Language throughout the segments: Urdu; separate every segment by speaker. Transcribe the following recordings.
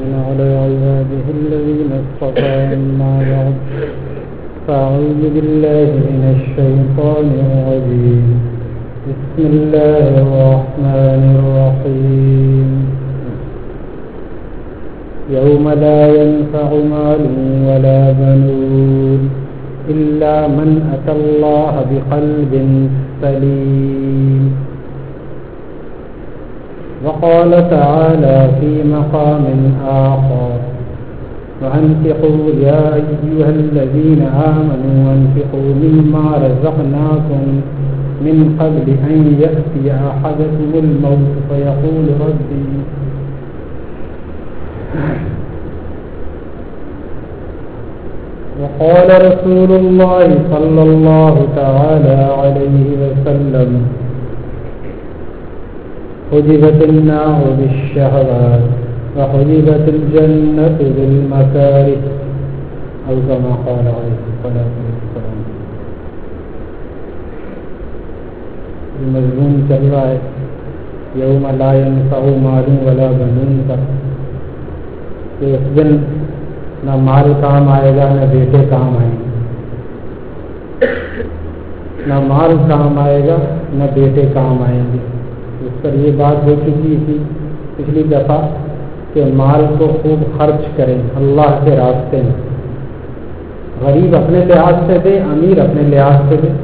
Speaker 1: على عباده الذين اصطفى أما بعد فأعوذ بالله من الشيطان الرجيم بسم الله الرحمن الرحيم يوم لا ينفع مال ولا بنون إلا من أتى الله بقلب سليم. وقال تعالى في مقام آخر وأنفقوا يا أيها الذين آمنوا وأنفقوا مما رزقناكم من قبل أن يأتي أحدكم الموت فيقول ربي وقال رسول الله صلى الله تعالى عليه وسلم حجبت النار بالشهوات وحجبت الجنة بالمكاره أو كما قال عليه الصلاة والسلام. مضمون چل رہا ہے یوم لا ينفع مال ولا بنون کا، کہ اس دن نہ مال کام آئے گا نہ بیٹے کام آئیں گے. نہ مال کام آئے گا نہ بیٹے کام آئیں گے. اس پر یہ بات ہو چکی تھی پچھلی دفعہ کہ مال کو خوب خرچ کریں اللہ کے راستے میں. غریب اپنے لحاظ سے دے، امیر اپنے لحاظ سے دے.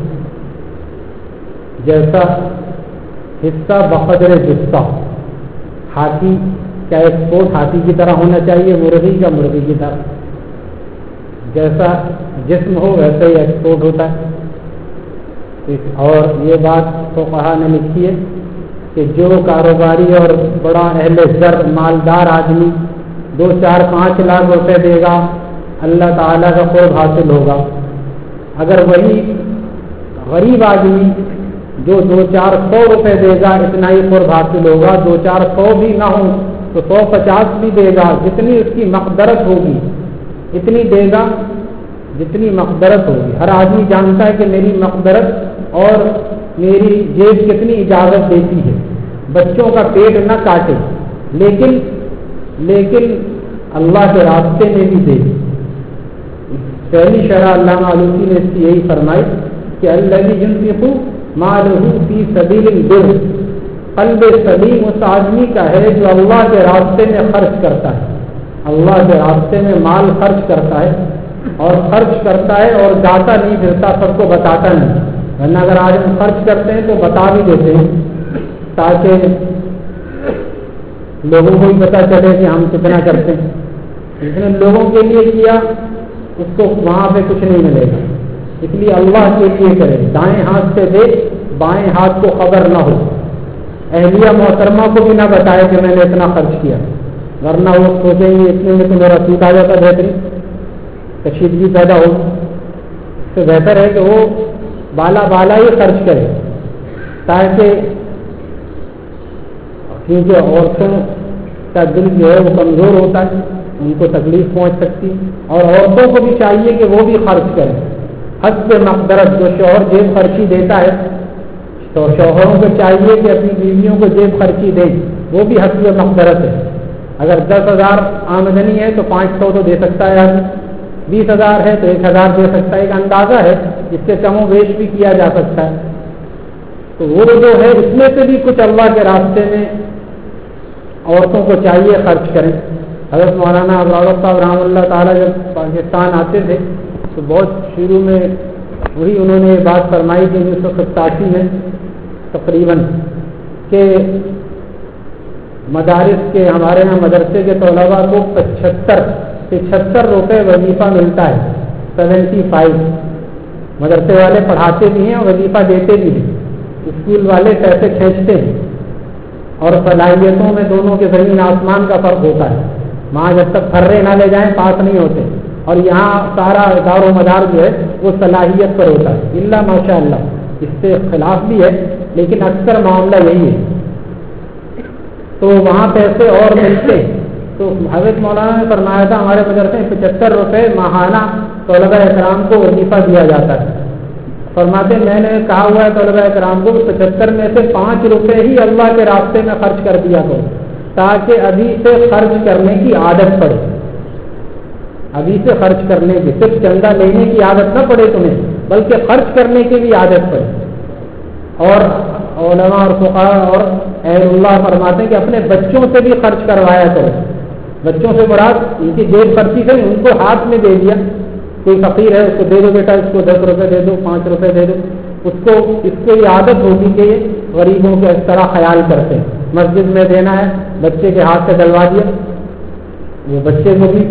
Speaker 1: جیسا حصہ بقدر جثہ. ہاتھی کیا ایکسپورٹ ہاتھی کی طرح ہونا چاہیے، مرغی کا مرغی کی طرح. جیسا جسم ہو ویسے ہی ایکسپورٹ ہوتا ہے. اور یہ بات فقہا نے لکھی ہے کہ جو کاروباری اور بڑا اہل زر مالدار آدمی 2, 4, 5 لاکھ روپے دے گا اللہ تعالیٰ کا قرب حاصل ہوگا. اگر وہی غریب آدمی جو 2, 4, 100 روپے دے گا اتنا ہی قرب حاصل ہوگا. 2, 4, 100 بھی نہ ہو تو 150 بھی دے گا. جتنی اس کی مقدرت ہوگی اتنی دے گا جتنی مقدرت ہوگی. ہر آدمی جانتا ہے کہ میری مقدرت اور میری جیب کتنی اجازت دیتی ہے. بچوں کا پیٹ نہ کاٹے لیکن اللہ کے راستے میں بھی دے. پہلی شرح علامہ آلوسی نے اس کی یہی فرمائی کہ الذی ينفق مالہ فی سبیل البر. قلب سلیم اس آدمی کا ہے جو اللہ کے راستے میں خرچ کرتا ہے. اللہ کے راستے میں مال خرچ کرتا ہے اور خرچ کرتا ہے اور جاتا نہیں پھرتا، سب کو بتاتا نہیں. ورنہ اگر آج ہم خرچ کرتے ہیں تو بتا بھی دیتے ہیں تاکہ لوگوں کو بھی پتہ چلے کہ ہم کتنا کرتے ہیں. جس نے لوگوں کے لیے کیا اس کو وہاں پہ کچھ نہیں ملے گا. اس لیے اللہ کے لیے کرے. دائیں ہاتھ سے دے بائیں ہاتھ کو خبر نہ ہو. اہلیہ محترمہ کو بھی نہ بتائے کہ میں نے اتنا خرچ کیا، ورنہ وہ سوچیں گے اتنے میں تو میرا سوٹ آ جاتا بہترین، کشیدگی پیدا ہو. اس سے بہتر ہے کہ وہ بالا ہی خرچ کرے تاکہ کیونکہ عورتوں کا دل جو ہے وہ کمزور ہوتا ہے، ان کو تکلیف پہنچ سکتی. اور عورتوں کو بھی چاہیے کہ وہ بھی خرچ کریں حسب مقدرت. جو شوہر جیب خرچی دیتا ہے تو شوہروں کو چاہیے کہ اپنی بیویوں کو جیب خرچی دیں، وہ بھی حسب مقدرت ہے. اگر 10,000 آمدنی ہے تو 500 تو دے سکتا ہے آدمی. 20,000 ہے تو 1,000 دے سکتا ہے. ایک اندازہ ہے جس سے کم و بیش بھی کیا جا سکتا ہے. تو وہ جو ہے اس میں سے بھی کچھ اللہ کے راستے میں عورتوں کو چاہیے خرچ کریں. حضرت مولانا ابراہیم صاحب رحمۃ اللہ تعالیٰ جب پاکستان آتے تھے تو بہت شروع میں وہی انہوں نے یہ بات فرمائی کہ 1987 میں تقریباً کہ مدارس کے ہمارے یہاں مدرسے کے طلباء کو 75 روپے وظیفہ ملتا ہے. 75 مدرسے والے پڑھاتے بھی ہیں اور وظیفہ دیتے بھی ہیں. اسکول والے پیسے کھینچتے ہیں اور صلاحیتوں میں دونوں کے زمین آسمان کا فرق ہوتا ہے. وہاں جب تک پھرے نہ لے جائیں پاس نہیں ہوتے، اور یہاں سارا دار و مدار جو ہے وہ صلاحیت پر ہوتا ہے. اللہ ماشاء اللہ اس سے خلاف بھی ہے لیکن اکثر معاملہ یہی ہے. تو وہاں پیسے اور ملتے. تو حضرت مولانا نے فرمایا تھا ہمارے مدرسے میں 75 روپے ماہانہ طلباء اکرام کو وظیفہ دیا جاتا ہے. فرماتے میں نے کہا ہوا ہے طلباء کرام کو 75 میں سے 5 روپے ہی اللہ کے راستے میں خرچ کر دیا کرو. تاکہ ابھی سے خرچ کرنے کی عادت پڑے. ابھی سے خرچ کرنے کی، صرف چندہ لینے کی عادت نہ پڑے تمہیں، بلکہ خرچ کرنے کی بھی عادت پڑے. اور علماء اور فقہاء اور اہل اللہ فرماتے ہیں کہ اپنے بچوں سے بھی خرچ کروایا کرو. بچوں سے مراد ان کی جیب خرچی سے ان کو ہاتھ میں دے دیا. کوئی فقیر ہے اس کو دے دو بیٹا، اس کو 10 روپے دے دو، 5 روپے دے دو. اس کو یہ عادت ہوگی کہ یہ غریبوں کے اس طرح خیال کرتے ہیں. مسجد میں دینا ہے، بچے کے ہاتھ سے ڈلوا دیا، وہ بچے کو بھی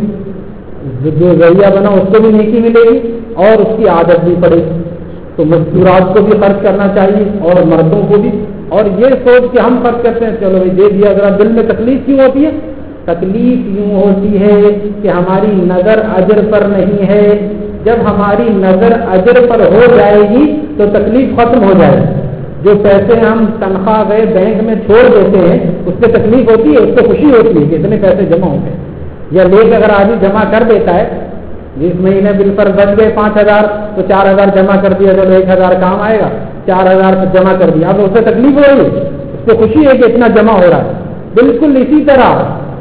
Speaker 1: جو ذریعہ بنا اس کو بھی نیکی ملے گی اور اس کی عادت بھی پڑے گی. تو مزدورات کو بھی خرچ کرنا چاہیے اور مردوں کو بھی. اور یہ سوچ کے ہم خرچ کرتے ہیں چلو بھائی دے دیا، ذرا دل میں تکلیف کیوں ہوتی ہے؟ تکلیف یوں ہوتی ہے کہ ہماری نظر اجر پر نہیں ہے. جب ہماری نظر اجر پر ہو جائے گی تو تکلیف ختم ہو جائے گی. جو پیسے ہم تنخواہ گئے بینک میں چھوڑ دیتے ہیں اس سے تکلیف ہوتی ہے، اس سے خوشی ہوتی ہے کہ اتنے پیسے جمع ہو گئے. یا لے کے اگر آدمی جمع کر دیتا ہے، جس مہینے بل پر بچ گئے 5,000 تو 4,000 جمع کر دیا، چلو 1,000 کام آئے گا، 4,000 جمع کر دیا. اب اسے تکلیف ہو رہی ہے، اس کو خوشی ہے کہ اتنا جمع ہو رہا ہے. بالکل اسی طرح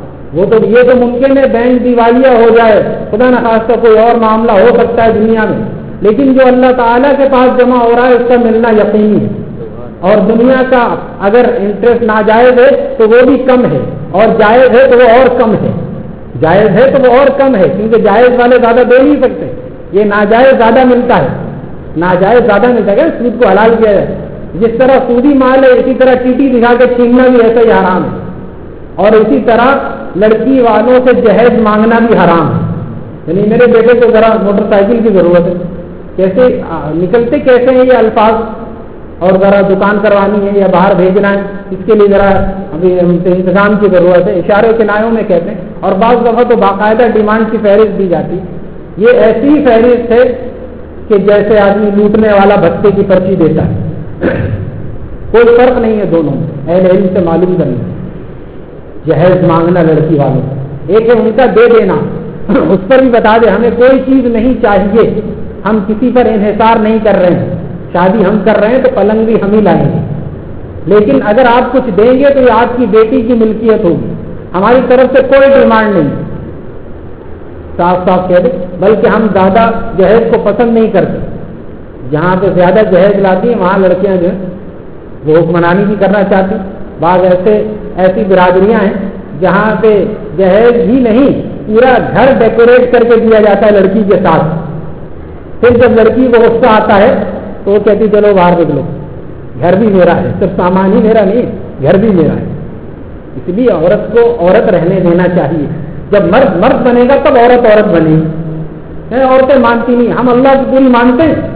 Speaker 1: یہ تو ممکن ہے بینک دیوالیہ ہو جائے، خدا نخواستہ کوئی اور معاملہ ہو سکتا ہے دنیا میں، لیکن جو اللہ تعالیٰ کے پاس جمع ہو رہا ہے اس کا ملنا یقینی ہے. اور دنیا کا اگر انٹرسٹ ناجائز ہے تو وہ بھی کم ہے، اور جائز ہے تو وہ اور کم ہے. جائز ہے تو وہ اور کم ہے کیونکہ جائز والے زیادہ دے نہیں سکتے. یہ ناجائز زیادہ ملتا ہے، ناجائز زیادہ ملتا ہے. سود کو حلال کیا جائے، جس طرح سودی مال ہے اسی طرح ٹیٹی دکھا کے چھیننا بھی ایسا ہی حرام ہے. اور اسی طرح لڑکی والوں سے جہیز مانگنا بھی حرام ہے. یعنی میرے بیٹے کو ذرا موٹر سائیکل کی ضرورت ہے، کیسے نکلتے کیسے ہیں یہ الفاظ، اور ذرا دکان کروانی ہے یا باہر بھیجنا ہے، اس کے لیے ذرا ابھی انتظام کی ضرورت ہے. اشارے کنایوں میں کہتے ہیں. اور بعض دفعہ تو باقاعدہ ڈیمانڈ کی فہرست دی جاتی. یہ ایسی فہرست ہے کہ جیسے آدمی لوٹنے والا بھتے کی پرچی دیتا ہے. کوئی فرق نہیں ہے دونوں میں. اہل علم سے معلوم کرنا جہیز مانگنا لڑکی والوں کا ایک ہے، ان کا دے دینا اس پر بھی بتا دے ہمیں کوئی چیز نہیں چاہیے، ہم کسی پر انحصار نہیں کر رہے ہیں. شادی ہم کر رہے ہیں تو پلنگ بھی ہم ہی لائیں گے، لیکن اگر آپ کچھ دیں گے تو یہ آپ کی بیٹی کی ملکیت ہوگی، ہماری طرف سے کوئی ڈیمانڈ نہیں. صاف صاف کہہ دیں. بلکہ ہم زیادہ جہیز کو پسند نہیں کرتے. جہاں پہ زیادہ جہیز لاتی ہیں وہاں لڑکیاں جو ہیں وہ حکمرانی بھی کرنا چاہتی. بعض ایسی برادریاں ہیں جہاں پہ جہیز ہی نہیں پورا گھر ڈیکوریٹ کر کے دیا جاتا ہے لڑکی کے ساتھ. پھر جب لڑکی کو غصہ آتا ہے تو وہ کہتی چلو باہر نکلو، گھر بھی میرا ہے، صرف سامان ہی میرا نہیں گھر بھی میرا ہے. اس لیے عورت کو عورت رہنے دینا چاہیے. جب مرد بنے گا تب عورت بنے گی. عورتیں مانتی نہیں. ہم اللہ کی پوری مانتے ہیں.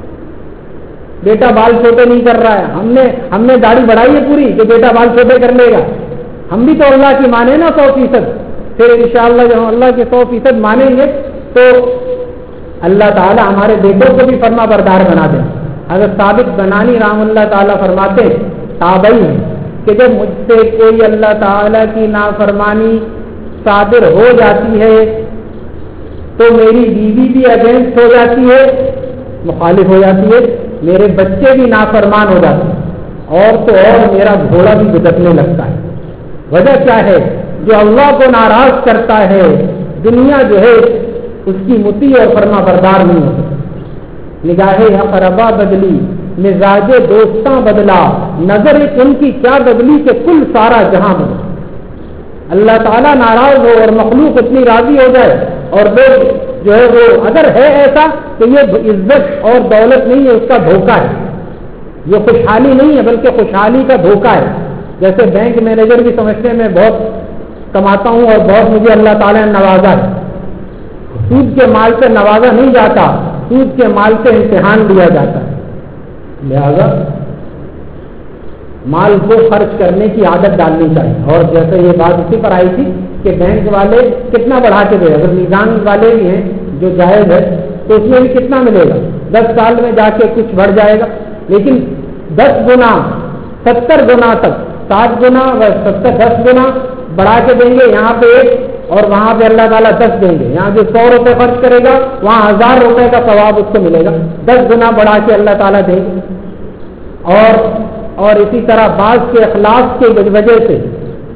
Speaker 1: بیٹا بال چھوٹے نہیں کر رہا ہے، ہم نے داڑھی بڑھائی ہے پوری کہ بیٹا بال چھوٹے کر لے گا. ہم بھی تو اللہ کی مانے نا 100%. پھر انشاءاللہ جب ہم اللہ کے 100% مانیں گے تو اللہ تعالیٰ ہمارے بیٹوں کو بھی فرما بردار بنا دیں. حضرت ثابت بنانی رحم اللہ تعالیٰ فرماتے تابعی ہیں کہ جب مجھ سے کوئی اللہ تعالیٰ کی نافرمانی صادر ہو جاتی ہے تو میری بیوی بھی اگینسٹ ہو جاتی ہے، مخالف ہو جاتی ہے، میرے بچے بھی نافرمان ہو جاتے ہیں، اور تو اور میرا گھوڑا بھی گھسنے لگتا ہے. وجہ کیا ہے؟ جو اللہ کو ناراض کرتا ہے دنیا جو ہے اس کی مطیع اور فرما بردار نہیں ہوتی. نگاہ اقربا بدلی، مزاج دوستاں بدلا، نظر ان کی کیا بدلی کہ کل سارا جہاں بدلا. اللہ تعالیٰ ناراض ہو اور مخلوق اتنی راضی ہو جائے اور لوگ جو ہے وہ اگر ہے ایسا تو یہ عزت اور دولت نہیں ہے، اس کا دھوکہ ہے. یہ خوشحالی نہیں ہے بلکہ خوشحالی کا دھوکہ ہے. جیسے بینک مینیجر بھی سمجھتے ہیں میں بہت کماتا ہوں اور بہت مجھے اللہ تعالیٰ نے نوازا ہے. سود کے مال سے نوازا نہیں جاتا، سود کے مال سے امتحان لیا جاتا ہے. لہذا مال کو خرچ کرنے کی عادت ڈالنی چاہیے. اور جیسے یہ بات اسی پر آئی تھی کہ بینک والے کتنا بڑھا کے دے، اگر میزان والے بھی ہیں جو جائز ہے تو اس میں بھی کتنا ملے گا. 10 سال میں جا کے کچھ بڑھ جائے گا، لیکن 10 گنا 70 گنا تک 7 گنا 10 گنا بڑھا کے دیں گے. یہاں پہ 1 اور وہاں پہ اللہ تعالیٰ 10 دیں گے. یہاں جو 100 روپے خرچ کرے گا وہاں 1000 روپے کا ثواب اس کو ملے گا. 10 گنا بڑھا کے اللہ تعالیٰ دیں گے. اور اسی طرح بعض کے اخلاق کے وجہ سے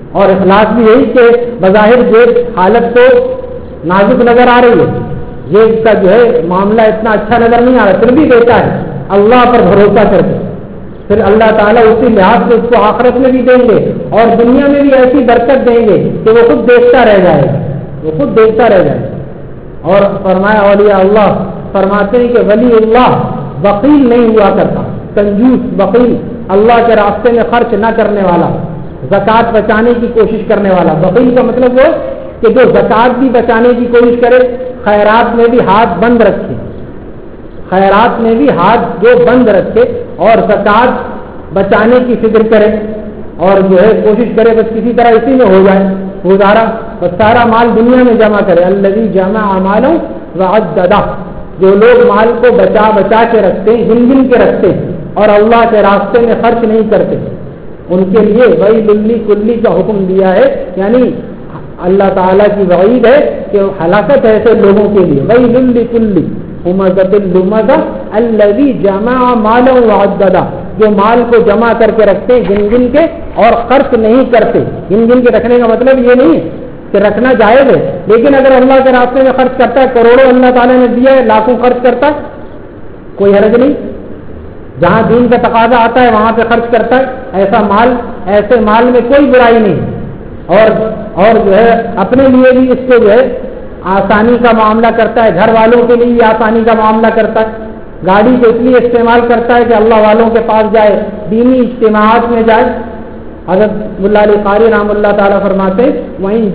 Speaker 1: اور اخلاص بھی یہی کہ بظاہر جیب حالت تو نازک نظر آ رہی ہے، جیب کا جو ہے معاملہ اتنا اچھا نظر نہیں آ رہا، پھر بھی دیتا ہے اللہ پر بھروسہ کر کے، پھر اللہ تعالیٰ اسی لحاظ سے اس کو آخرت میں بھی دیں گے اور دنیا میں بھی ایسی برکت دیں گے کہ وہ خود دیکھتا رہ جائے گا، وہ خود دیکھتا رہ جائے گا۔ اور فرمایا اولیاء اللہ فرماتے ہیں کہ ولی اللہ بخیل نہیں ہوا کرتا، کنجوس بخیل، اللہ کے راستے میں خرچ نہ کرنے والا، زکوٰۃ بچانے کی کوشش کرنے والا۔ بخیل کا مطلب وہ کہ جو زکوٰۃ بھی بچانے کی کوشش کرے، خیرات میں بھی ہاتھ بند رکھے، خیرات میں بھی ہاتھ جو بند رکھے اور زکوٰۃ بچانے کی فکر کرے اور جو ہے کوشش کرے بس کسی طرح اسی میں ہو جائے گزارا، بس سارا مال دنیا میں جمع کرے۔ الذی جمع مالا وعددہ، جو لوگ مال کو بچا بچا کے رکھتے ہیں، گن گن کے رکھتے ہیں اور اللہ کے راستے میں خرچ نہیں کرتے، ان کے لیے ویل لکل کا حکم دیا ہے، یعنی اللہ تعالیٰ کی وعید ہے کہ ہلاکت ہے ایسے لوگوں کے لیے۔ ویل لکل ہمزۃ لمزہ الذی جمع مالا وعددہ، جو مال کو جمع کر کے رکھتے ہیں گن گن کے اور خرچ نہیں کرتے۔ گن گن کے رکھنے کا مطلب یہ نہیں ہے کہ رکھنا جائز ہے، لیکن اگر اللہ کے راستے میں خرچ کرتا ہے، کروڑوں اللہ تعالیٰ نے دیا ہے، لاکھوں خرچ کرتا ہے، کوئی حرج نہیں، جہاں دین کا تقاضا آتا ہے وہاں پہ خرچ کرتا ہے، ایسے مال میں کوئی برائی نہیں۔ اور جو ہے اپنے لیے بھی اس کو جو ہے آسانی کا معاملہ کرتا ہے، گھر والوں کے لیے بھی آسانی کا معاملہ کرتا ہے، گاڑی کو اس لیے استعمال کرتا ہے کہ اللہ والوں کے پاس جائے، دینی اجتماعات میں جائے۔ حضرت ملا علی قاری رحمہ اللہ تعالیٰ فرماتے ہیں وَإِن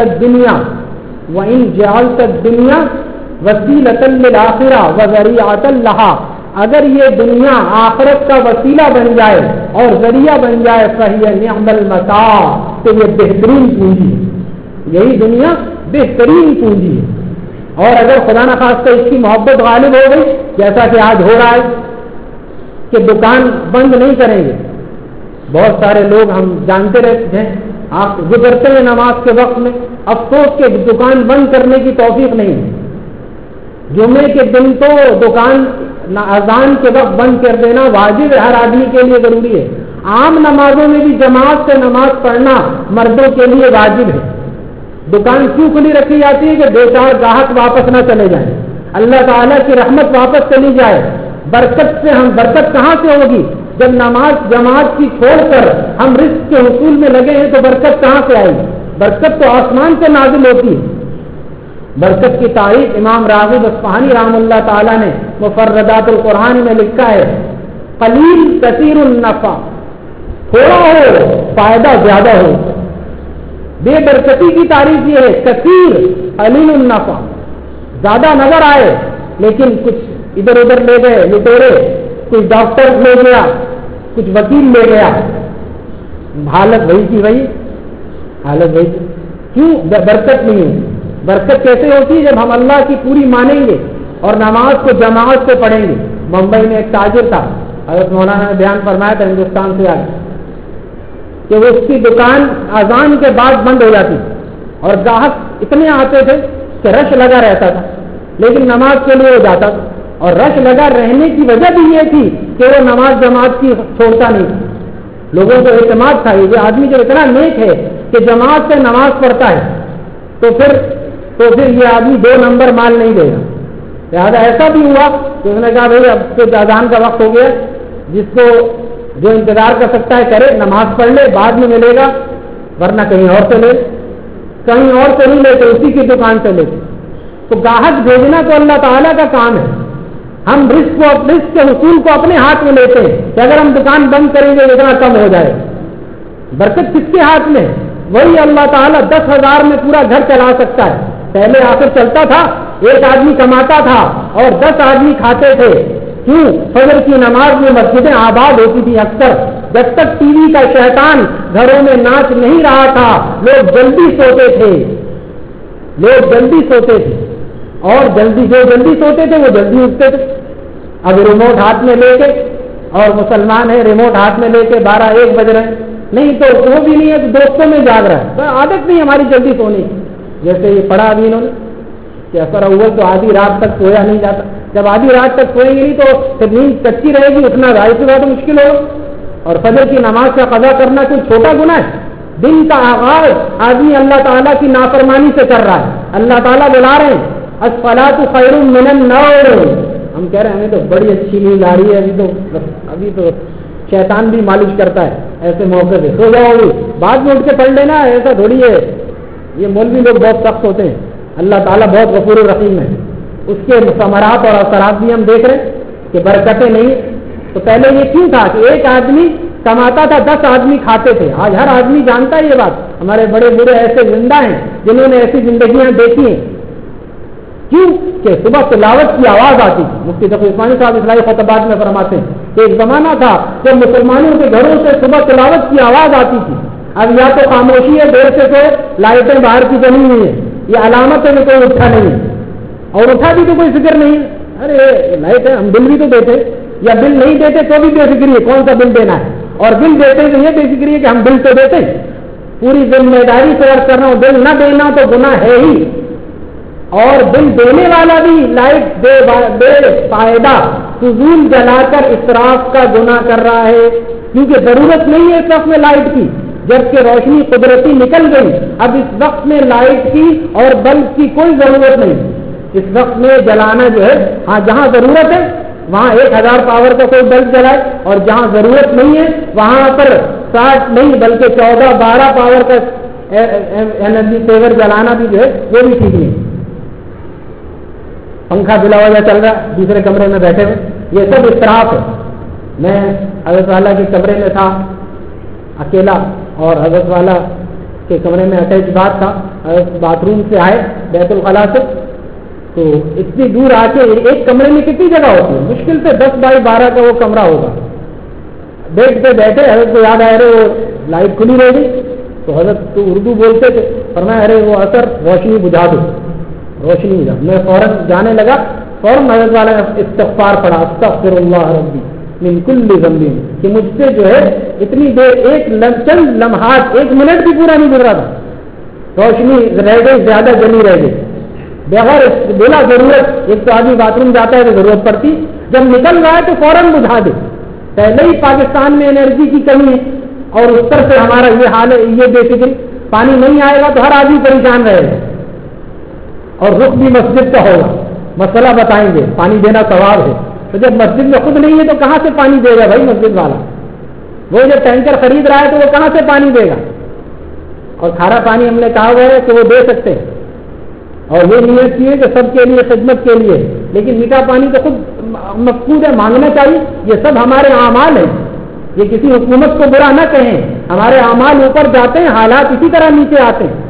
Speaker 1: جَعَلْتَ الدُّنْيَا وَسِيلَةً لِلْآخِرَةِ وَذَرِيعَةً لَهَا، اگر یہ دنیا آخرت کا وسیلہ بن جائے اور ذریعہ بن جائے فَهِيَ نِعْمَ الْمَتَاعُ، تو یہ بہترین پونجی ہے، یہی دنیا بہترین پونجی ہے۔ اور اگر خدا نخواستہ اس کی محبت غالب ہو گئی، جیسا کہ آج ہو رہا ہے کہ دکان بند نہیں کریں گے، بہت سارے لوگ ہم جانتے رہتے ہیں، آپ گزرتے ہیں نماز کے وقت میں، افسوس کہ دکان بند کرنے کی توفیق نہیں ہے۔ جمعے کے دن تو دکان اذان کے وقت بند کر دینا واجب ہے، ہر آدمی کے لیے ضروری ہے۔ عام نمازوں میں بھی جماعت سے نماز پڑھنا مردوں کے لیے واجب ہے۔ دکان کیوں کھلی رکھی جاتی ہے کہ دو چار گاہک واپس نہ چلے جائیں، اللہ تعالیٰ کی رحمت واپس چلی جائے۔ برکت کہاں سے ہوگی جب نماز جماعت کی چھوڑ کر ہم رزق کے حصول میں لگے ہیں، تو برکت کہاں سے آئے گی؟ برکت تو آسمان سے نازل ہوتی ہے۔ برکت کی تعریف امام راغب اصفہانی رحمہ اللہ تعالیٰ نے مفردات القرآن میں لکھا ہے، قلیل کثیر النفع، تھوڑا ہو فائدہ زیادہ ہو۔ بے برکتی کی تعریف یہ ہے، کثیر قلیل النفع، زیادہ نظر آئے لیکن کچھ ادھر ادھر لے گئے لٹیرے، کچھ ڈاکٹر لے گیا، کچھ وکیل لے گیا، حالت وہی کی وہی، حالت وہی کی۔ کیوں؟ برکت نہیں ہے۔ برکت کیسے ہوتی ہے؟ جب ہم اللہ کی پوری مانیں گے اور نماز کو جماعت سے پڑھیں گے۔ ممبئی میں ایک تاجر تھا، حضرت مولانا نے بیان فرمایا تھا ہندوستان سے آج، کہ وہ اس کی دکان اذان کے بعد بند ہو جاتی اور گاہک اتنے آتے تھے کہ رش لگا رہتا تھا، لیکن نماز کے لیے وہ جاتا تھا، اور رش لگا رہنے کی وجہ بھی یہ تھی کہ وہ نماز جماعت کی چھوڑتا نہیں تھا۔ لوگوں کو اعتماد تھا یہ آدمی جو اتنا نیک ہے کہ جماعت سے نماز پڑھتا ہے، تو پھر یہ آدمی 2 نمبر مال نہیں دے گا۔ لہٰذا ایسا بھی ہوا کہ اس نے کہا بھائی اب تو اذان کا وقت ہو گیا، جس کو جو انتظار کر سکتا ہے کرے، نماز پڑھ لے، بعد میں ملے گا، ورنہ کہیں اور سے لے، کہیں اور سے نہیں لیتے، اسی کی دکان سے لیتے۔ تو گاہک بھیجنا تو اللہ تعالیٰ کا کام ہے، ہم رزق کے حصول کو اپنے ہاتھ میں لیتے ہیں کہ اگر ہم دکان بند کریں گے اتنا کم ہو جائے۔ برکت کس کے ہاتھ میں؟ وہی اللہ تعالیٰ 10,000 میں پورا گھر چلا سکتا ہے۔ پہلے آخر چلتا تھا، ایک آدمی کماتا تھا اور 10 آدمی کھاتے تھے۔ کیوں؟ فجر کی نماز میں مسجدیں آباد ہوتی تھی اکثر، جب تک ٹی وی کا شیطان گھروں میں ناچ نہیں رہا تھا، لوگ جلدی سوتے تھے، اور جو جلدی سوتے تھے وہ جلدی اٹھتے تھے۔ اب ریموٹ ہاتھ میں لے کے، اور مسلمان ہے ریموٹ ہاتھ میں لے کے 12-1 بج رہے ہیں، نہیں تو وہ بھی نہیں ہے تو دوستوں میں جاگ رہا ہے۔ عادت نہیں ہماری جلدی سونے کی، جیسے یہ پڑھا ابھی انہوں نے کہ اثر اول تو آدھی رات تک سویا نہیں جاتا، جب آدھی رات تک سوئیں گے نہیں تو پھر نیند کچی رہے گی، اٹھنا ظاہر سی بات مشکل ہوگا۔ اور فجر کی نماز کا قضا کرنا کوئی چھوٹا گناہ ہے؟ دن کا آغاز آدمی اللہ تعالیٰ کی نافرمانی سے کر رہا ہے. اللہ تعالیٰ بلا رہے ہیں الصلاۃ خیر من النوم. ہم کہہ رہے ہیں ہمیں تو بڑی اچھی نیند آ رہی ہے, ابھی تو شیطان بھی مالش کرتا ہے ایسے موقع پہ, سو جاؤ گی بعد میں اٹھ کے پڑھ لینا, ایسا تھوڑی ہے. یہ مولوی لوگ بہت سخت ہوتے ہیں, اللہ تعالیٰ بہت غفور الرحیم ہے. اس کے ثمرات اور اثرات بھی ہم دیکھ رہے ہیں کہ برکتیں نہیں. تو پہلے یہ کیوں تھا کہ ایک آدمی کماتا تھا, 10 آدمی کھاتے تھے. آج ہر آدمی جانتا ہے یہ بات. ہمارے بڑے بڑے ایسے زندہ ہیں جنہوں نے ایسی زندگیاں دیکھی ہیں. کیوں کہ صبح تلاوت کی آواز آتی تھی. مفتی تقی عثمانی صاحب اصلاحی خطبات میں فرماتے ہیں کہ ایک زمانہ تھا جب مسلمانوں کے گھروں سے صبح تلاوت کی آواز آتی تھی. اب یا تو خاموشی ہے, دیر سے تو لائٹیں باہر کی جمی ہوئی ہیں, یہ علامت ہے کہ کوئی اٹھا نہیں ہے, اور اٹھا بھی تو کوئی فکر نہیں ہے. ارے لائٹ ہے, ہم بل بھی تو دیتے, یا بل نہیں دیتے تو بھی بے فکری ہے کون سا بل دینا ہے, اور بل دیتے تو یہ بے فکری ہے کہ ہم بل تو دیتے. پوری ذمہ داری سے عرض کر رہا ہوں, بل نہ دینا تو گناہ ہے ہی, اور بل دینے والا بھی لائٹ بے فائدہ فضول جلا کر اسراف کا گناہ کر رہا ہے, کیونکہ ضرورت نہیں ہے اس وقت میں لائٹ کی, جبکہ روشنی قدرتی نکل گئی. اب اس وقت میں لائٹ کی اور بلب کی کوئی ضرورت نہیں. اس وقت میں جلانا جو ہے, ہاں جہاں ضرورت ہے وہاں 1000 پاور کا کوئی بلب جلائے, اور جہاں ضرورت نہیں ہے وہاں پر 60 نہیں بلکہ 14-12 پاور کا انرجی سیور جلانا بھی جو ہے وہ بھی ٹھیک نہیں. پنکھا بلا وجہ چل رہا ہے, دوسرے کمرے میں بیٹھے ہوئے, یہ سب اسراف ہے. میں حضرت والا کے کمرے میں تھا اکیلا, اور حضرت والا کے کمرے میں اٹیچ باتھ تھا. باتھ روم سے آئے بیت الخلاء سے, تو اتنی دور آ کے ایک کمرے میں کتنی جگہ ہوتی ہے, مشکل سے 10x12 کا وہ کمرہ ہوگا. بیڈ پہ بیٹھے, حضرت کو یاد آ رہے وہ لائٹ کھلی رہ گئی, تو حضرت تو اردو بولتے تھے, فرمایا ارے وہ اثر روشنی بجھا دو, روشنی بجھا. میں فوراً جانے لگا, فوراً حضرت والا نے استغفار پڑھا, استغفر اللہ ربی من کل ذنب, کہ مجھ سے جو ہے اتنی دیر ایک چند لمحات, 1 منٹ بھی پورا نہیں گزرا تھا, روشنی رہ گئی, زیادہ جلی رہ گئی بغیر بلا ضرورت. ایک تو آدمی باتھ روم جاتا ہے تو ضرورت پڑتی, جب نکل رہا ہے تو فوراً بجھا دے. پہلے ہی پاکستان میں انرجی کی کمی ہے, اور اس طرح سے ہمارا یہ حال ہے, یہ بے فکری. پانی نہیں آئے گا تو ہر آدمی پریشان رہے گا, اور رخ بھی مسجد کا ہوگا. مسئلہ بتائیں گے, پانی دینا ثواب ہے, تو جب مسجد میں خود نہیں ہے تو کہاں سے پانی دے گا بھائی مسجد والا؟ وہ جو ٹینکر خرید رہا ہے تو وہ کہاں سے پانی دے گا؟ اور کھارا پانی ہم نے کہا ہوا ہے کہ وہ دے سکتے ہیں, اور یہ نیت کی ہے کہ سب کے لیے, خدمت کے لیے, لیکن میٹھا پانی تو خود مفقود ہے, مانگنا چاہیے. یہ سب ہمارے اعمال ہیں, یہ کسی حکومت کو برا نہ کہیں, ہمارے اعمال اوپر جاتے ہیں, حالات اسی طرح نیچے آتے ہیں.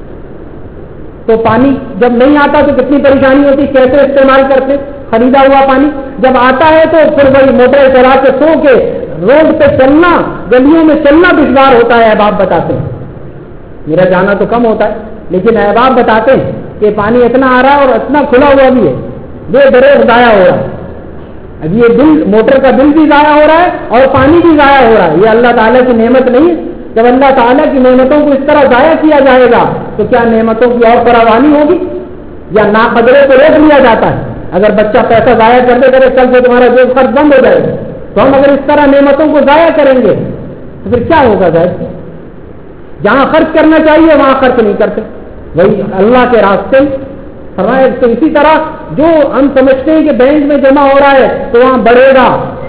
Speaker 1: تو پانی جب نہیں آتا تو کتنی پریشانی ہوتی, کیسے استعمال کرتے خریدا ہوا پانی. جب آتا ہے تو پھر وہی موٹر چلا کے سو کے روڈ پہ چلنا, گلیوں میں چلنا دشوار ہوتا ہے. احباب بتاتے ہیں, میرا جانا تو کم ہوتا ہے, لیکن احباب بتاتے ہیں کہ پانی اتنا آ رہا ہے اور اتنا کھلا ہوا بھی ہے, بے دریغ ضائع ہو رہا ہے. اب یہ بل, موٹر کا بل بھی ضائع ہو رہا ہے اور پانی بھی ضائع ہو رہا ہے. یہ اللہ تعالیٰ کی نعمت نہیں ہے. جب اللہ تعالیٰ کی نعمتوں کو اس طرح ضائع کیا جائے گا تو کیا نعمتوں کی اور فراوانی ہوگی, یا ناقدرے کو روک لیا جاتا ہے؟ اگر بچہ پیسہ ضائع کرتے کرے کل سے تمہارا جو خرچ بند ہو جائے گا, تو ہم اگر اس طرح نعمتوں کو ضائع کریں گے تو پھر کیا ہوگا؟ ظاہر جہاں خرچ کرنا چاہیے وہاں خرچ نہیں کرتے, وہی اللہ کے راستے. فرمایا تو اسی طرح جو ہم سمجھتے ہیں کہ بینک میں جمع ہو رہا ہے تو وہاں بڑھے گا,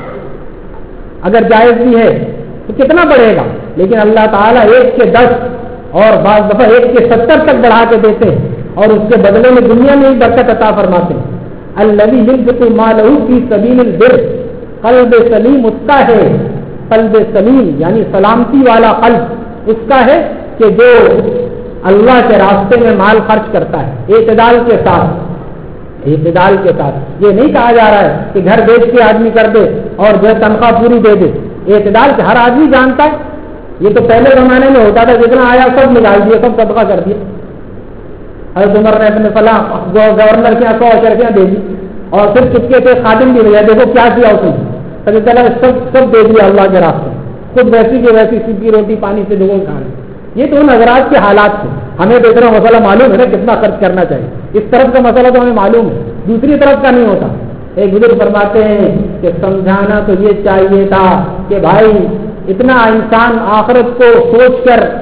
Speaker 1: اگر جائز بھی ہے تو کتنا بڑھے گا, لیکن اللہ تعالیٰ 1 کے 10 اور بعض دفعہ 1 کے 70 تک بڑھا کے دیتے ہیں, اور اس کے بدلے میں دنیا میں ہی برکت عطا فرماتے ہیں. الذی ينفق مالہ فی سبیل البر, قلب سلیم اس کا ہے, قلب سلیم یعنی سلامتی والا قلب اس کا ہے کہ جو اللہ کے راستے میں مال خرچ کرتا ہے اعتدال کے ساتھ. اعتدال کے ساتھ, یہ نہیں کہا جا رہا ہے کہ گھر بیچ کے آدمی کر دے اور جو تنخواہ پوری دے دے. اعتدال سے ہر آدمی جانتا ہے, یہ تو پہلے زمانے میں ہوتا تھا, جتنا آیا سب نکال دیا, سب صدقہ کر دیا. حضرت عمر نے اپنے فلاں گورنر کے 100 اشرفیاں دے دی, اور پھر چپکے سے خادم بھی بھیجا, دیکھو کیا کیا اس نے, سب تعالیٰ سب دے دیا اللہ کے راستے, خود ویسی کی ویسی سیدھی روٹی پانی سے ڈگو کھا رہے. یہ تو ان حضرات کے حالات تھے. ہمیں تو اتنا مسئلہ معلوم ہے نا کتنا خرچ کرنا چاہیے, اس طرف کا مسئلہ تو ہمیں معلوم ہے, دوسری طرف کا نہیں ہوتا. ایک بزرگ فرماتے ہیں کہ سمجھانا تو یہ چاہیے تھا کہ بھائی اتنا انسان آخرت کو سوچ کر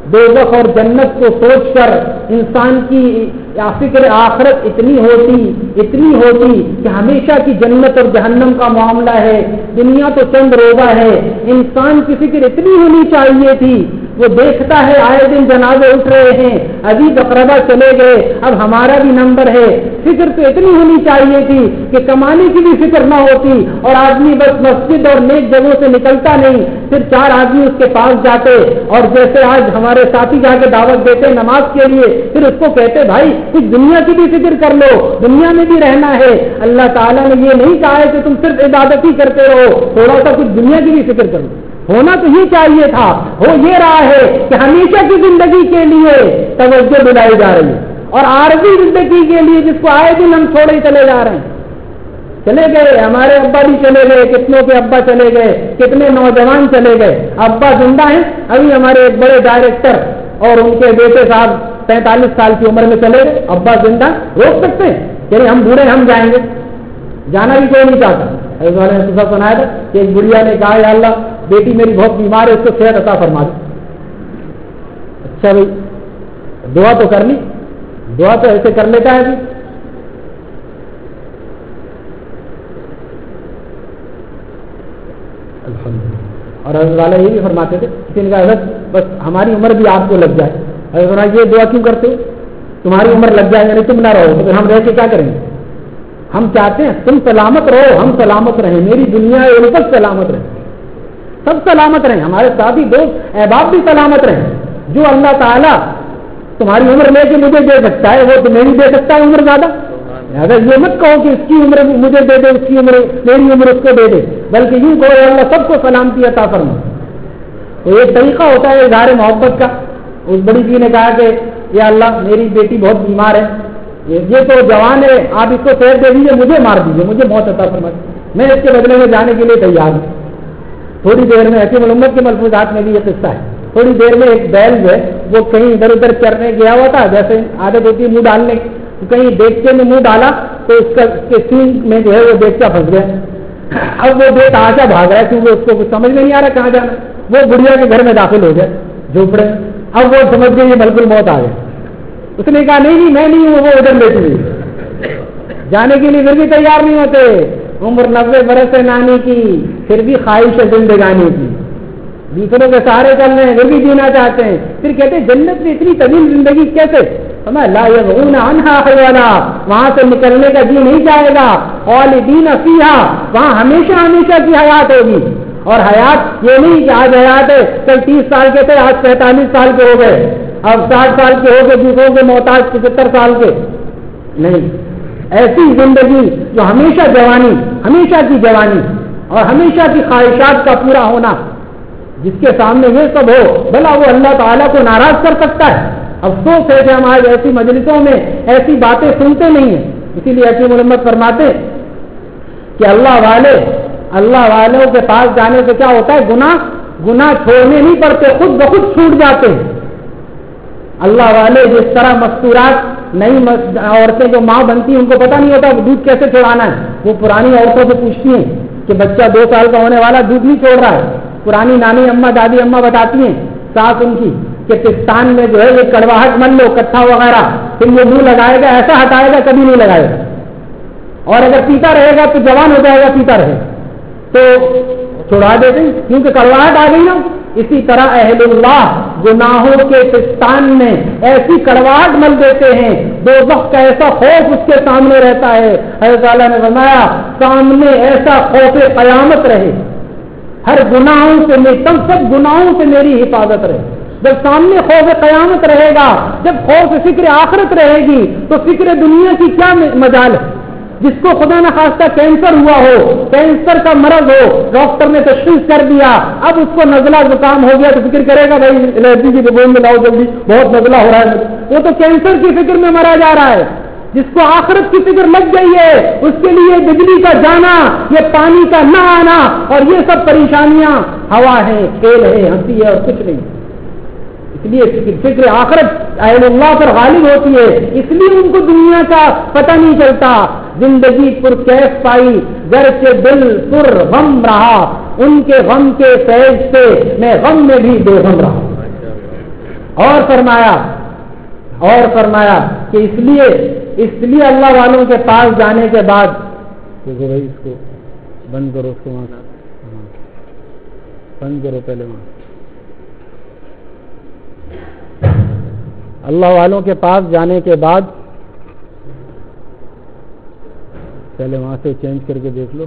Speaker 1: دوزخ اور جنت کو سوچ کر انسان کی فکر آخرت اتنی ہوتی کہ ہمیشہ کی جنت اور جہنم کا معاملہ ہے، دنیا تو چند روزہ ہے، انسان کی فکر اتنی ہونی چاہیے تھی. وہ دیکھتا ہے آئے دن جنازے اٹھ رہے ہیں، ابھی اقربا چلے گئے، اب ہمارا بھی نمبر ہے. فکر تو اتنی ہونی چاہیے تھی کہ کمانے کی بھی فکر نہ ہوتی اور آدمی بس مسجد اور نیک جگہوں سے نکلتا نہیں، پھر 4 آدمی اس کے پاس جاتے اور جیسے آج ہمارے ساتھی جا کے دعوت دیتے نماز کے لیے، پھر اس کو کہتے بھائی کچھ دنیا کی بھی فکر کر لو، دنیا میں بھی رہنا ہے. اللہ تعالیٰ نے یہ نہیں کہا ہے کہ تم صرف عبادت ہی کرتے رہو، تھوڑا سا کچھ دنیا کی بھی فکر کرو. ہونا تو یہ چاہیے تھا، ہو یہ رہا ہے کہ ہمیشہ کی زندگی کے لیے توجہ دلائی جا رہی ہے اور عارضی زندگی کے لیے جس کو آئے دن ہم چھوڑے ہی چلے جا رہے ہیں. چلے گئے ہمارے ابا بھی چلے گئے، کتنوں کے ابا چلے گئے، کتنے نوجوان چلے گئے. ابا زندہ ہیں، ابھی ہمارے ایک بڑے ڈائریکٹر اور ان کے بیٹے صاحب 45 سال کی عمر میں چلے گئے. ابا زندہ، روک سکتے ہیں کہ ہم بوڑھے ہم جائیں گے؟ جانا بھی کوئی نہیں چاہتا. حضرت والے نے تو سنایا تھا کہ ایک بڑھیا نے کہا یا اللہ بیٹی میری بہت بیمار ہے، اس کو صحت عطا فرما دے. اچھا بھائی دعا تو کر لی، دعا تو ایسے کر لیتا ہے. اور حضرت والا یہ بھی فرماتے تھے، کسی نے کہا حضرت بس ہماری عمر بھی آپ کو لگ جائے. حضرت یہ دعا کیوں کرتے ہو؟ تمہاری عمر لگ جائے یعنی تم نہ رہو تو پھر ہم رہ کے کیا کریں گے؟ ہم چاہتے ہیں تم سلامت رہو، ہم سلامت رہیں، میری دنیا الفت سلامت رہے، سب سلامت رہیں، ہمارے ساتھی دوست احباب بھی سلامت رہیں. جو اللہ تعالیٰ تمہاری عمر لے کے مجھے دے سکتا ہے وہ تمہیں بھی دے سکتا ہے عمر زیادہ. اگر یہ مت کہو کہ اس کی عمر مجھے دے دے، اس کی عمر میری عمر اس کو دے دے، بلکہ یوں کہو اللہ سب کو سلامتی عطا فرما. تو یہ طریقہ ہوتا ہے اظہار محبت کا. اس بڑی جی نے کہا کہ یا اللہ میری بیٹی بہت بیمار ہے، یہ تو جوان ہے، آپ اس کو صحت دے دیجیے، مجھے مار دیجیے، مجھے موت عطا فرما، میں اس کے بدلے میں جانے کے لیے تیار ہوں. تھوڑی دیر میں حکیم الامت کے ملفوظات میں بھی یہ قصہ ہے. تھوڑی دیر میں ایک بیل جو ہے وہ کہیں ادھر ادھر چرنے گیا ہوا تھا، جیسے عادت ہوتی ہے منہ ڈالنے کی، کہیں دیگچے میں منہ ڈالا تو اس کے سینگ میں جو ہے وہ دیگچا پھنس گیا. اب وہ دیکھ آشا بھاگ رہا ہے کیونکہ اس کو کچھ سمجھ میں نہیں آ رہا کہاں جانا. وہ بڑھیا کے گھر میں داخل ہو گیا جھوپڑے. اب وہ سمجھ گئے یہ بالکل موت آ گئی. اس نے کہا نہیں میں نہیں ہوں، وہ ادھر لے چلی. جانے کے لیے پھر بھی تیار نہیں ہوتے. عمر 90 برس ہے نانی کی، پھر بھی خواہش ہے زندگانی کی. دوسروں کے سہارے چل رہے ہیں، پھر بھی جینا چاہتے ہیں. پھر کہتے ہیں جنت میں اتنی طویل زندگی کیسے؟ لا يبغون عنها حولا، وہاں سے نکلنے کا جی نہیں چاہے گا. خالدین فیہا، وہاں ہمیشہ ہمیشہ کی حیات ہوگی. اور حیات یہ نہیں کہ آج حیات ہے، کل 30 سال کے تھے آج 45 سال کے ہو گئے، اب 60 سال کے ہو گئے، دوسروں کے محتاج 75 سال کے نہیں. ایسی زندگی جو ہمیشہ جوانی، ہمیشہ کی جوانی اور ہمیشہ کی خواہشات کا پورا ہونا، جس کے سامنے یہ سب ہو بھلا وہ اللہ تعالیٰ کو ناراض کر سکتا ہے؟ افسوس ہے کہ ہم آج ایسی مجلسوں میں ایسی باتیں سنتے نہیں ہیں. اسی لیے حکیم الامت فرماتے کہ اللہ والوں کے پاس جانے سے کیا ہوتا ہے؟ گناہ چھوڑنے نہیں پڑتے، خود بخود چھوٹ جاتے ہیں. اللہ والے جس طرح مستورات نئی عورتیں جو ماں بنتی ہیں ان کو پتہ نہیں ہوتا دودھ کیسے چھوڑانا ہے، وہ پرانی عورتوں سے پوچھتی ہیں کہ بچہ 2 سال کا ہونے والا دودھ نہیں چھوڑ رہا ہے. پرانی نانی اماں دادی اماں بتاتی ہیں ساس ان کی کہ پستان میں جو ہے یہ کڑواہٹ من لو کٹھا وغیرہ، پھر یہ منہ لگائے گا ایسا ہٹائے گا کبھی نہیں لگائے گا، اور اگر پیتا رہے گا تو جوان ہو جائے گا، پیتا رہے تو چھوڑا دیتے ہیں کیونکہ کڑواہٹ آ گئی نا. اسی طرح اہل اللہ گناہوں کے پستان میں ایسی کڑواہٹ مل دیتے ہیں، دوزخ کا ایسا خوف اس کے سامنے رہتا ہے. حضرت تعالیٰ نے فرمایا سامنے ایسا خوف قیامت رہے، ہر گناہوں سے سب گناہوں سے میری حفاظت رہے. جب سامنے خوف قیامت رہے گا، جب خوف فکر آخرت رہے گی تو فکر دنیا کی کیا مجال ہے؟ جس کو خدا نخواستہ کینسر ہوا ہو، کینسر کا مرض ہو، ڈاکٹر نے تشخیص کر دیا، اب اس کو نزلہ زکام ہو گیا تو فکر کرے گا بھائی الرجی کی دوائی میں لاؤ جلدی، بہت نزلہ ہو رہا ہے. وہ تو کینسر کی فکر میں مرا جا رہا ہے. جس کو آخرت کی فکر لگ گئی ہے اس کے لیے بجلی کا جانا، یہ پانی کا نہ آنا اور یہ سب پریشانیاں ہوا ہے، کھیل ہے، ہنسی ہے اور کچھ نہیں. اس لیے فکر آخرت اہل اللہ پر غالب ہوتی ہے، اس لیے ان کو دنیا کا پتہ نہیں چلتا. زندگی پر کیف پائی گرچہ دل پر غم رہا، ان کے غم کے فیض سے میں غم میں بھی بے غم رہا. اور فرمایا کہ اس لیے اللہ والوں کے پاس جانے کے بعد بھائی اس کو بند کرو، اس کو وہاں بند کرو پہلے وہاں. اللہ والوں کے پاس جانے کے بعد پہلے وہاں سے چینج کر کے دیکھ لو.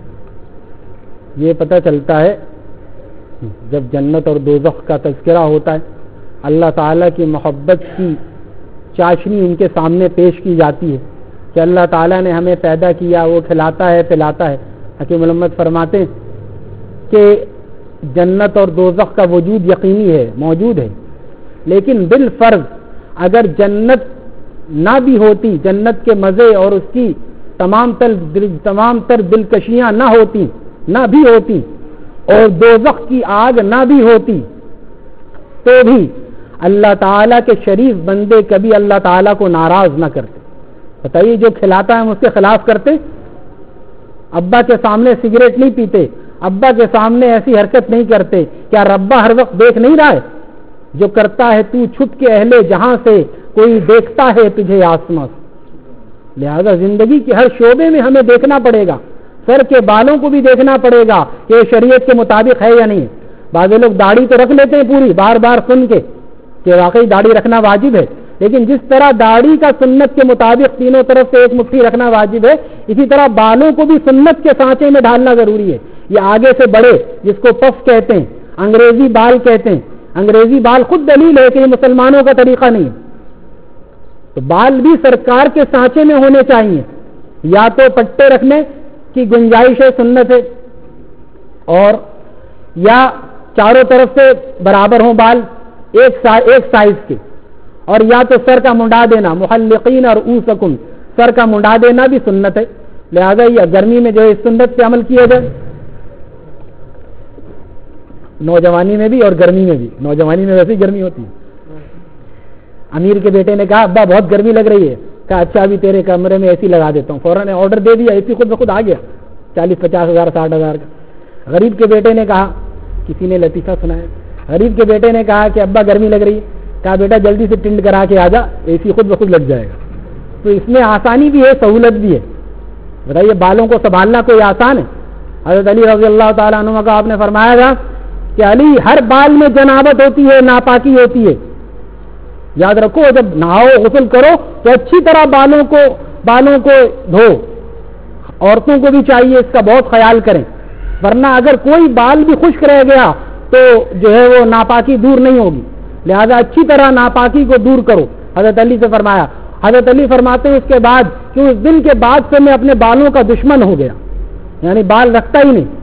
Speaker 1: یہ پتہ چلتا ہے جب جنت اور دوزخ کا تذکرہ ہوتا ہے، اللہ تعالیٰ کی محبت کی چاشنی ان کے سامنے پیش کی جاتی ہے کہ اللہ تعالیٰ نے ہمیں پیدا کیا، وہ کھلاتا ہے پلاتا ہے. حکیم محمد فرماتے ہیں کہ جنت اور دوزخ کا وجود یقینی ہے، موجود ہے، لیکن بالفرض اگر جنت نہ بھی ہوتی، جنت کے مزے اور اس کی تمام تر دلکشیاں نہ بھی ہوتی اور دوزخ کی آگ نہ بھی ہوتی، تو بھی اللہ تعالیٰ کے شریف بندے کبھی اللہ تعالیٰ کو ناراض نہ کرتے. بتائیے، جو کھلاتا ہے ہم اس کے خلاف کرتے؟ ابا کے سامنے سگریٹ نہیں پیتے، ابا کے سامنے ایسی حرکت نہیں کرتے. کیا ربا ہر وقت دیکھ نہیں رہا ہے؟ جو کرتا ہے تو چھپ کے اہل جہاں سے، کوئی دیکھتا ہے تجھے آسمان سے. لہذا زندگی کے ہر شعبے میں ہمیں دیکھنا پڑے گا، سر کے بالوں کو بھی دیکھنا پڑے گا کہ یہ شریعت کے مطابق ہے یا نہیں. بعض لوگ داڑھی تو رکھ لیتے ہیں پوری، بار بار سن کے کہ واقعی داڑھی رکھنا واجب ہے، لیکن جس طرح داڑھی کا سنت کے مطابق تینوں طرف سے ایک مٹھی رکھنا واجب ہے، اسی طرح بالوں کو بھی سنت کے سانچے میں ڈالنا ضروری ہے. یہ آگے سے بڑے، جس کو پف کہتے ہیں، انگریزی بال کہتے ہیں. انگریزی بال خود دلیل ہے کہ یہ مسلمانوں کا طریقہ نہیں ہے. تو بال بھی سرکار کے سانچے میں ہونے چاہیے. یا تو پٹے رکھنے کی گنجائش ہے، سنت ہے، اور یا چاروں طرف سے برابر ہوں بال ایک سائز کے، اور یا تو سر کا منڈا دینا، محلقین اور اوسکم، سر کا منڈا دینا بھی سنت ہے. لہذا یہ گرمی میں جو ہے اس سنت سے عمل کیا جائے، نوجوانی میں بھی اور گرمی میں بھی. نوجوانی میں ویسے ہی گرمی ہوتی ہے. امیر کے بیٹے نے کہا ابا بہت گرمی لگ رہی ہے. کہا اچھا ابھی تیرے کمرے میں اے سی لگا دیتا ہوں. فوراً آرڈر دے دیا، اے سی خود بخود آ گیا 40-50 ہزار 60 ہزار کا. غریب کے بیٹے نے کہا، کسی نے لطیفہ سنایا، غریب کے بیٹے نے کہا کہ ابا گرمی لگ رہی ہے. کہا بیٹا جلدی سے ٹنڈ کرا کے آ جا، اے سی خود بخود لگ جائے گا. تو اس میں آسانی بھی ہے، سہولت بھی ہے. بتائیے بالوں کو سنبھالنا کوئی آسان ہے؟ حضرت علی رضی اللہ تعالیٰ عنہ کا آپ نے فرمایا تھا کہ علی، ہر بال میں جنابت ہوتی ہے، ناپاکی ہوتی ہے. یاد رکھو، جب نہاؤ غسل کرو تو اچھی طرح بالوں کو دھو. عورتوں کو بھی چاہیے اس کا بہت خیال کریں، ورنہ اگر کوئی بال بھی خشک رہ گیا تو جو ہے وہ ناپاکی دور نہیں ہوگی. لہذا اچھی طرح ناپاکی کو دور کرو. حضرت علی سے فرمایا. حضرت علی فرماتے ہیں اس کے بعد کہ اس دن کے بعد سے میں اپنے بالوں کا دشمن ہو گیا، یعنی بال رکھتا ہی نہیں.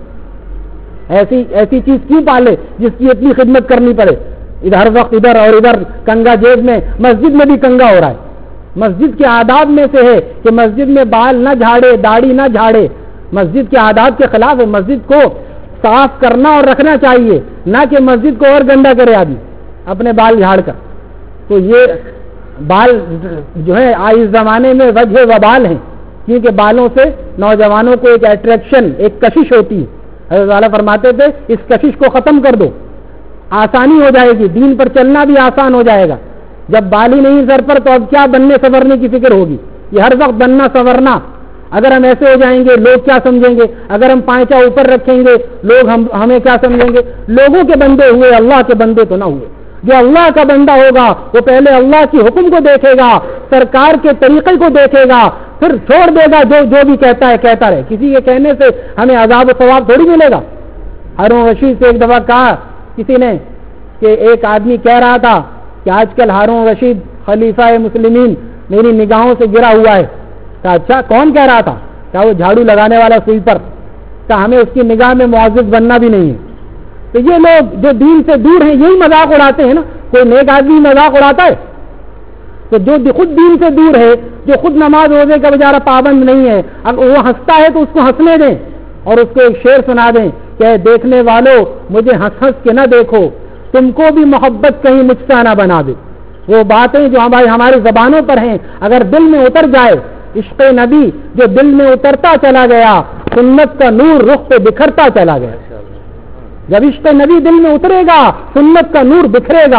Speaker 1: ایسی چیز کیوں پالے جس کی اتنی خدمت کرنی پڑے؟ ہر وقت ادھر اور ادھر کنگا جیب میں. مسجد میں بھی کنگا ہو رہا ہے. مسجد کے آداب میں سے ہے کہ مسجد میں بال نہ جھاڑے، داڑھی نہ جھاڑے. مسجد کے آداب کے خلاف ہے. مسجد کو صاف کرنا اور رکھنا چاہیے، نہ کہ مسجد کو اور گندا کرے آدمی اپنے بال جھاڑ کر. تو یہ بال جو ہے اس زمانے میں وجہ وبال ہیں، کیونکہ بالوں سے نوجوانوں کو ایک اٹریکشن، ایک کشش ہوتی ہے. حضرت والا فرماتے تھے اس کشش کو ختم کر دو، آسانی ہو جائے گی، دین پر چلنا بھی آسان ہو جائے گا. جب بال ہی نہیں سر پر تو اب کیا بننے سنورنے کی فکر ہوگی؟ یہ ہر وقت بننا سنورنا. اگر ہم ایسے ہو جائیں گے لوگ کیا سمجھیں گے؟ اگر ہم پائچہ اوپر رکھیں گے لوگ ہمیں کیا سمجھیں گے؟ لوگوں کے بندے ہوئے، اللہ کے بندے تو نہ ہوئے. جو اللہ کا بندہ ہوگا وہ پہلے اللہ کی حکم کو دیکھے گا، سرکار کے طریقے کو دیکھے گا، پھر چھوڑ دے گا جو بھی کہتا ہے کہتا رہے. کسی کے کہنے سے ہمیں عذاب و ثواب تھوڑی ملے گا. ہارون رشید سے ایک دفعہ کہا کسی نے کہ ایک آدمی کہہ رہا تھا کہ آج کل ہارون رشید خلیفہ مسلمین میری نگاہوں سے گرا ہوا ہے. کہا اچھا کون کہہ رہا تھا؟ کہا وہ جھاڑو لگانے والا سویپر. کہا ہمیں اس کی نگاہ میں معزز بننا بھی نہیں ہے. تو یہ لوگ جو دین سے دور ہیں یہی مذاق اڑاتے ہیں نا. کوئی نیک آدمی مذاق اڑاتا ہے؟ تو جو خود دین سے دور ہے، جو خود نماز روزے کا بیچارہ پابند نہیں ہے، اگر وہ ہنستا ہے تو اس کو ہنسنے دیں اور اس کو ایک شعر سنا دیں کہ دیکھنے والوں مجھے ہنس ہنس کے نہ دیکھو، تم کو بھی محبت کہیں مجھ سے نہ بنا دے. وہ باتیں جو ہماری زبانوں پر ہیں اگر دل میں اتر جائے، عشق نبی جو دل میں اترتا چلا گیا، سنت کا نور رخ پہ بکھرتا چلا گیا. جب عشق نبی دل میں اترے گا سنت کا نور بکھرے گا.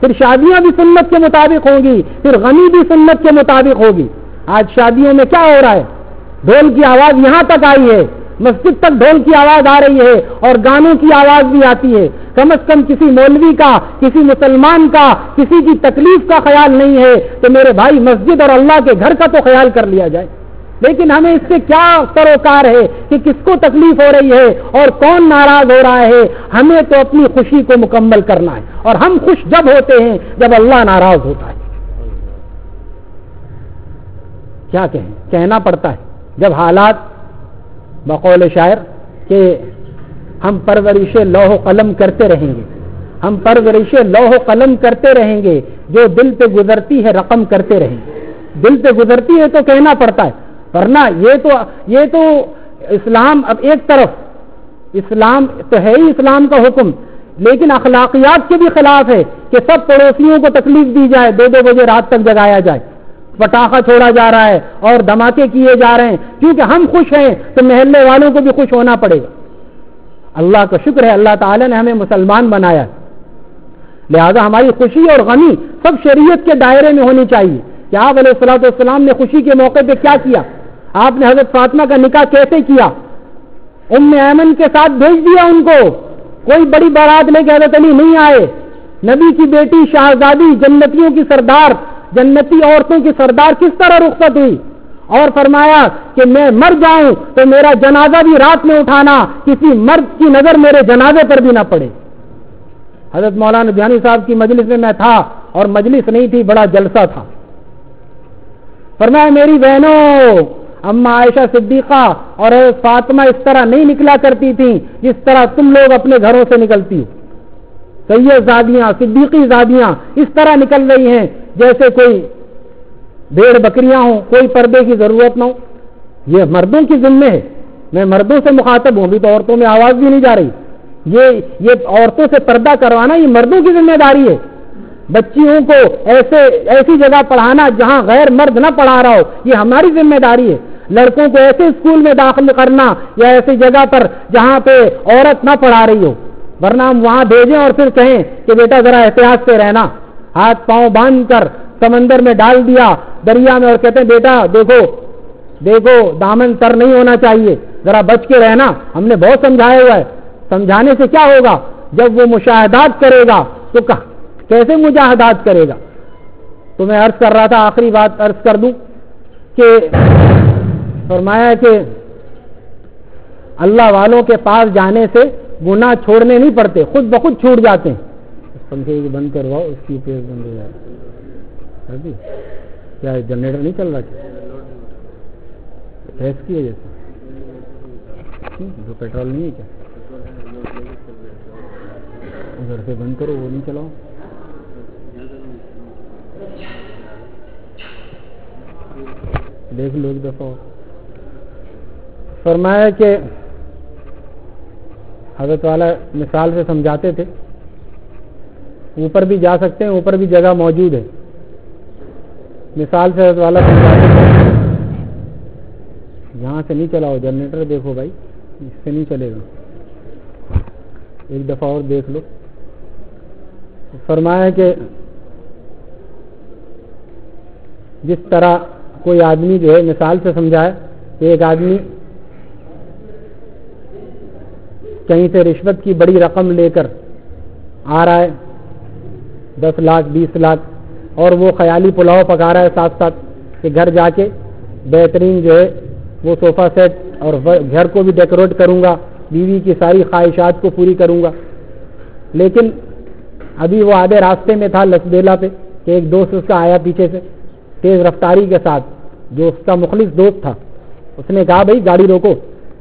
Speaker 1: پھر شادیاں بھی سنت کے مطابق ہوں گی، پھر غمی بھی سنت کے مطابق ہوگی. آج شادیوں میں کیا ہو رہا ہے؟ ڈھول کی آواز یہاں تک آئی ہے، مسجد تک ڈھول کی آواز آ رہی ہے اور گانوں کی آواز بھی آتی ہے. کم از کم کسی مولوی کا، کسی مسلمان کا، کسی کی تکلیف کا خیال نہیں ہے تو میرے بھائی مسجد اور اللہ کے گھر کا تو خیال کر لیا جائے. لیکن ہمیں اس سے کیا سروکار ہے کہ کس کو تکلیف ہو رہی ہے اور کون ناراض ہو رہا ہے. ہمیں تو اپنی خوشی کو مکمل کرنا ہے، اور ہم خوش جب ہوتے ہیں جب اللہ ناراض ہوتا ہے. کیا کہنا پڑتا ہے جب حالات بقول شاعر کہ ہم پرورش لوح و قلم کرتے رہیں گے، ہم پرورش لوح و قلم کرتے رہیں گے، جو دل پہ گزرتی ہے رقم کرتے رہیں گے. دل پہ گزرتی ہے تو کہنا پڑتا ہے، ورنہ یہ تو اسلام اب ایک طرف اسلام تو ہے ہی اسلام کا حکم، لیکن اخلاقیات کے بھی خلاف ہے کہ سب پڑوسیوں کو تکلیف دی جائے، 2 بجے رات تک جگایا جائے، پٹاخہ چھوڑا جا رہا ہے اور دھماکے کیے جا رہے ہیں. کیونکہ ہم خوش ہیں تو محلے والوں کو بھی خوش ہونا پڑے گا. اللہ کا شکر ہے اللہ تعالی نے ہمیں مسلمان بنایا، لہذا ہماری خوشی اور غمی سب شریعت کے دائرے میں ہونی چاہیے. کہ آپ علیہ الصلوۃ والسلام نے خوشی کے موقع پہ کیا کیا؟ آپ نے حضرت فاطمہ کا نکاح کیسے کیا؟ ام ایمن کے ساتھ بھیج دیا ان کو. کوئی بڑی بارات لے کے حضرت علی نہیں آئے. نبی کی بیٹی شہزادی، جنتیوں کی سردار، جنتی عورتوں کی سردار کس طرح رخصت ہوئی اور فرمایا کہ میں مر جاؤں تو میرا جنازہ بھی رات میں اٹھانا، کسی مرد کی نظر میرے جنازے پر بھی نہ پڑے. حضرت مولانا دھیانی صاحب کی مجلس میں میں تھا، اور مجلس نہیں تھی، بڑا جلسہ تھا. فرمایا میری بہنوں، اما عائشہ صدیقہ اور فاطمہ اس طرح نہیں نکلا کرتی تھیں جس طرح تم لوگ اپنے گھروں سے نکلتی ہو. سید زادیاں، صدیقی زادیاں اس طرح نکل رہی ہیں جیسے کوئی بھیڑ بکریاں ہوں، کوئی پردے کی ضرورت نہ ہو. یہ مردوں کی ذمہ ہے، میں مردوں سے مخاطب ہوں، بھی تو عورتوں میں آواز بھی نہیں جا رہی. یہ عورتوں سے پردہ کروانا یہ مردوں کی ذمہ داری ہے. بچیوں کو ایسی جگہ پڑھانا جہاں غیر مرد نہ پڑھا رہا ہو، یہ ہماری ذمہ داری ہے. لڑکوں کو ایسے اسکول میں داخل کرنا یا ایسی جگہ پر جہاں پہ عورت نہ پڑھا رہی ہو، ورنہ ہم وہاں بھیجیں اور پھر کہیں کہ بیٹا ذرا احتیاط سے رہنا. ہاتھ پاؤں باندھ کر سمندر میں ڈال دیا، دریا میں، اور کہتے ہیں بیٹا دیکھو دامن تر نہیں ہونا چاہیے، ذرا بچ کے رہنا. ہم نے بہت سمجھایا ہوا ہے. سمجھانے سے کیا ہوگا؟ جب وہ مشاہدات کرے گا تو کیسے مجاہدات کرے گا؟ تو میں عرض کر رہا تھا، آخری بات عرض کر دوں کہ فرمایا کہ اللہ والوں کے پاس جانے سے گناہ چھوڑنے نہیں پڑتے، خود بخود چھوٹ جاتے ہیں. پنکھے کو بند کرواؤ، اس کی پیس بند ہو جائے. کیا جنریٹر نہیں چل رہا؟ گیس کی وجہ سے جو پیٹرول نہیں ہے کیا؟ ادھر سے بند کرو، وہ نہیں چلاؤ. دیکھ لو ایک دفعہ. فرمایا کہ حضرت والا مثال سے سمجھاتے تھے، اوپر بھی جا سکتے ہیں، اوپر بھی جگہ موجود ہے. مثال سے حضرت والا سمجھاتے تھے، یہاں سے نہیں چلاؤ جنریٹر، دیکھو بھائی اس سے نہیں چلے گا، ایک دفعہ اور دیکھ لو. فرمایا کہ جس طرح کوئی آدمی جو ہے، مثال سے سمجھایا کہ ایک آدمی کہیں سے رشوت کی بڑی رقم لے کر آ رہا ہے، 10 لاکھ 20 لاکھ، اور وہ خیالی پلاؤ پکا رہا ہے ساتھ ساتھ کہ گھر جا کے بہترین جو ہے وہ صوفہ سیٹ اور گھر کو بھی ڈیکوریٹ کروں گا، بیوی کی ساری خواہشات کو پوری کروں گا. لیکن ابھی وہ آدھے راستے میں تھا لسبیلا پہ کہ ایک دوست اس کا آیا پیچھے سے تیز رفتاری کے ساتھ، جو اس کا مخلص دوست تھا. اس نے کہا بھائی گاڑی روکو،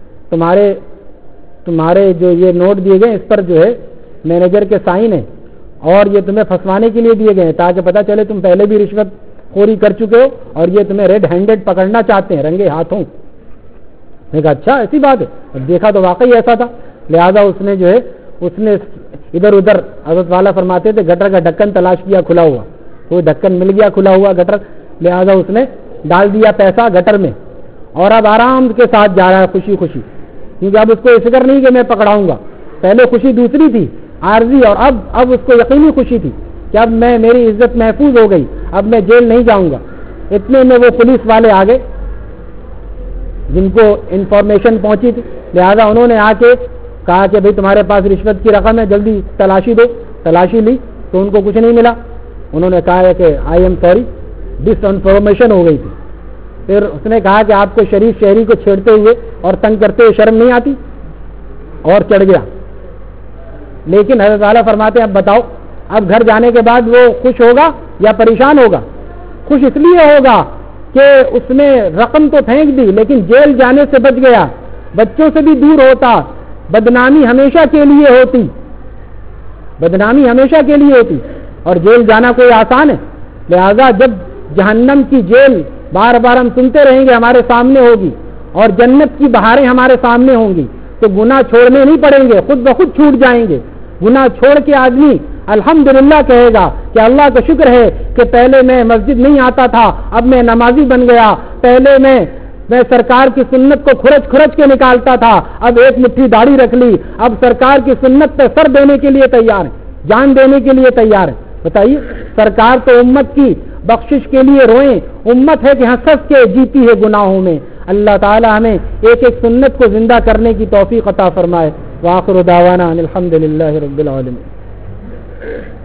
Speaker 1: تمہارے جو یہ نوٹ دیے گئے اس پر جو ہے مینیجر کے سائن ہیں، اور یہ تمہیں پھنسوانے کے لیے دیے گئے ہیں تاکہ پتہ چلے تم پہلے بھی رشوت خوری کر چکے ہو اور یہ تمہیں ریڈ ہینڈڈ پکڑنا چاہتے ہیں، رنگے ہاتھوں. میں کہا اچھا ایسی بات ہے. اب دیکھا تو واقعی ایسا تھا. لہذا اس نے ادھر ادھر، حضرت والا فرماتے تھے گٹر کا ڈھکن تلاش کیا کھلا ہوا، کوئی ڈھکن مل گیا کھلا ہوا گٹر، لہذا اس نے ڈال دیا پیسہ گٹر میں، اور اب آرام کے ساتھ جا رہا ہے خوشی خوشی، کیونکہ اب اس کو یہ فکر نہیں کہ میں پکڑاؤں گا. پہلے خوشی دوسری تھی عارضی، اور اب اس کو یقینی خوشی تھی کہ اب میری عزت محفوظ ہو گئی, اب میں جیل نہیں جاؤں گا. اتنے میں وہ پولیس والے آ گئے جن کو انفارمیشن پہنچی تھی, لہذا انہوں نے آ کے کہا کہ بھئی تمہارے پاس رشوت کی رقم ہے, جلدی تلاشی دو. تلاشی لی تو ان کو کچھ نہیں ملا. انہوں نے کہا ہے کہ I am sorry, disinformation ہو گئی تھی. پھر اس نے کہا کہ آپ کو شریف شہری کو چھیڑتے ہوئے اور تنگ کرتے ہوئے شرم نہیں آتی, اور چڑھ گیا. لیکن حضرت اعلیٰ فرماتے ہیں اب بتاؤ, اب گھر جانے کے بعد وہ خوش ہوگا یا پریشان ہوگا؟ خوش اس لیے ہوگا کہ اس نے رقم تو پھینک دی لیکن جیل جانے سے بچ گیا, بچوں سے بھی دور ہوتا. بدنامی ہمیشہ کے لیے ہوتی, بدنامی ہمیشہ کے لیے ہوتی, اور جیل جانا کوئی آسان ہے؟ لہذا جب جہنم کی جیل بار بار ہم سنتے رہیں گے ہمارے سامنے ہوگی اور جنت کی بہاریں ہمارے سامنے ہوں گی, تو گناہ چھوڑنے نہیں پڑیں گے, خود بخود چھوٹ جائیں گے. گناہ چھوڑ کے آدمی الحمدللہ کہے گا کہ اللہ کا شکر ہے کہ پہلے میں مسجد نہیں آتا تھا, اب میں نمازی بن گیا. پہلے میں سرکار کی سنت کو کھرچ کے نکالتا تھا, اب ایک مٹھی داڑھی رکھ لی, اب سرکار کی سنت پہ سر دینے کے لیے تیار ہے, جان دینے کے لیے تیار ہے. بتائیے, سرکار تو امت کی بخشش کے لیے روئیں, امت ہے کہ ہنس کے جیتی ہے گناہوں میں. اللہ تعالی ہمیں ایک ایک سنت کو زندہ کرنے کی توفیق عطا فرمائے. وآخر دعوانا ان الحمد للہ رب العالمین.